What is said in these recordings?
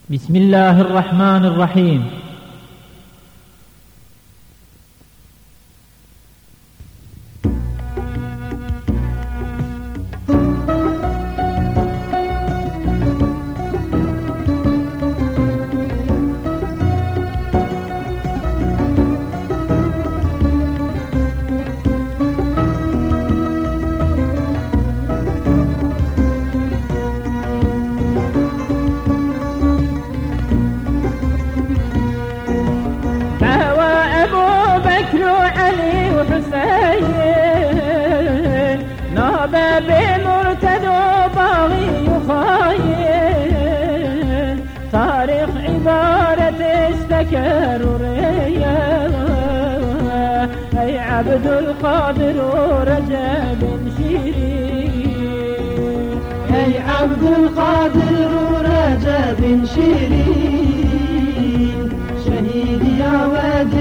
بسم الله الرحمن الرحيم. ناب بمرتدى باغي يخاين تاريخ عبارة استكرورية أي عبد القادر ورجب شيرين أي عبد القادر ورجب شيرين شهيد يا ود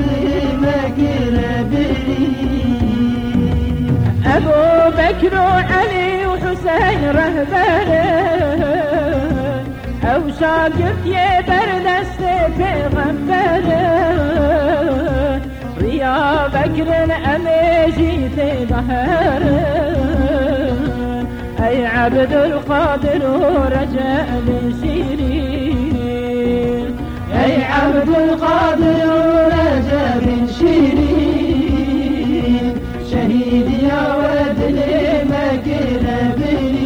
المقربين أبو بكر وعلي وحسين رهبان أو شاقف يبرد السيف غنبان يا بكر أميجي تظهر أي عبد القادر ورجب شيرين أي عبد القادر ورجب شيرين شهيد يا ود المقربين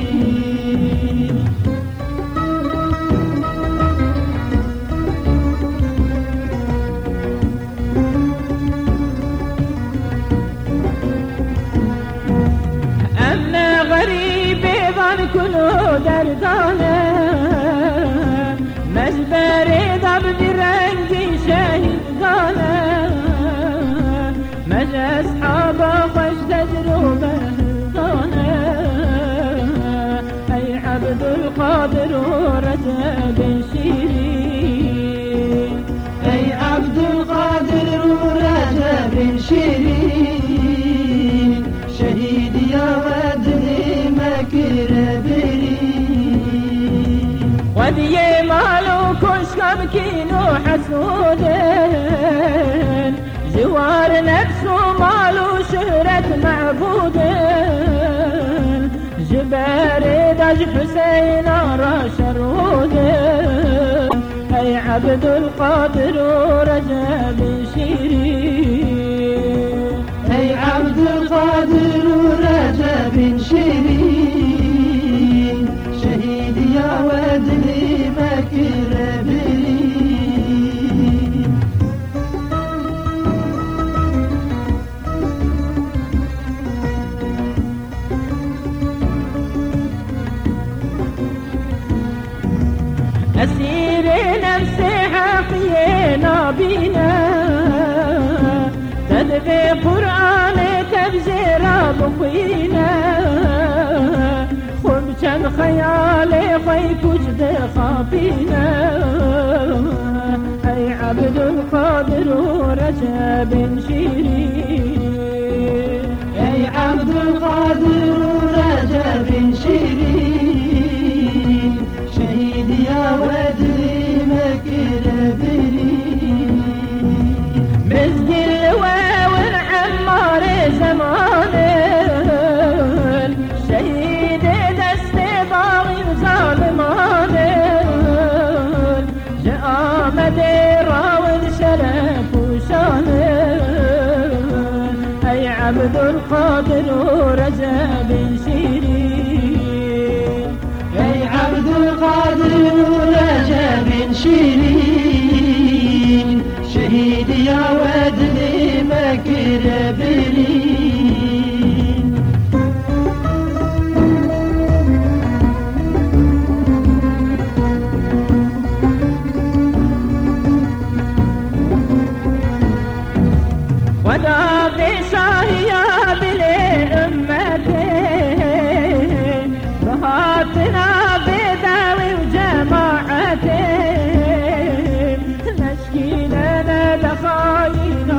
أما غريب ظن كله دردانه مجبري ضبط رنجي شهيد قاله مجا أصحابه خوش تجربة هلطانه أي عبد القادر ورجب شيرين أي عبد القادر ورجب شيرين شهيد يا ود المقربين ودي مالو كشكب كينو حسودين جوار نفسه مالو شهرة معبودين جباري دج حسين راشرودين أي عبد القادر ورجب شيرين أي عبد القادر ورجب شيرين شهيد يا ود المقربين أسير نفسي حقينا بينا تدبي قرآن تبزير بخينا خمشا خيالي خيك وجد خابينا أي عبد القادر ورجب شيرين أي عبد القادر ورجب شيرين شهيد يا ود المقربين مزقل واور عمار زمان شهيد دست باغي وظالمان جاء مديراود شرف وشان أي عبد القادر ورجب شيرين أي عبد القادر ورجب شيرين شهيد يا ود المقربين ودابي شاهيا بلي أمتين رهاتنا بداوي وجماعتين نشكي لنا دخاينا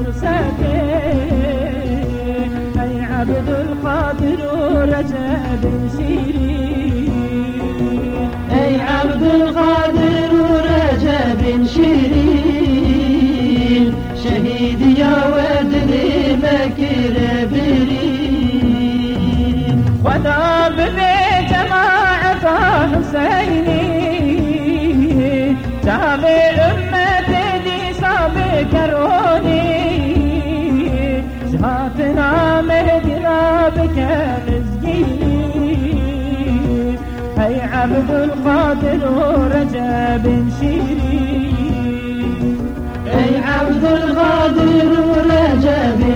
فرصتين أي عبد القادر ورجب شيرين أي عبد القادر وداب بجماعة حسيني تابع أمتي دي سابق كروني شهاتنا مهدنا بك مزقيني هي عبد القادر ورجب شيري أي عبد القادر ورجب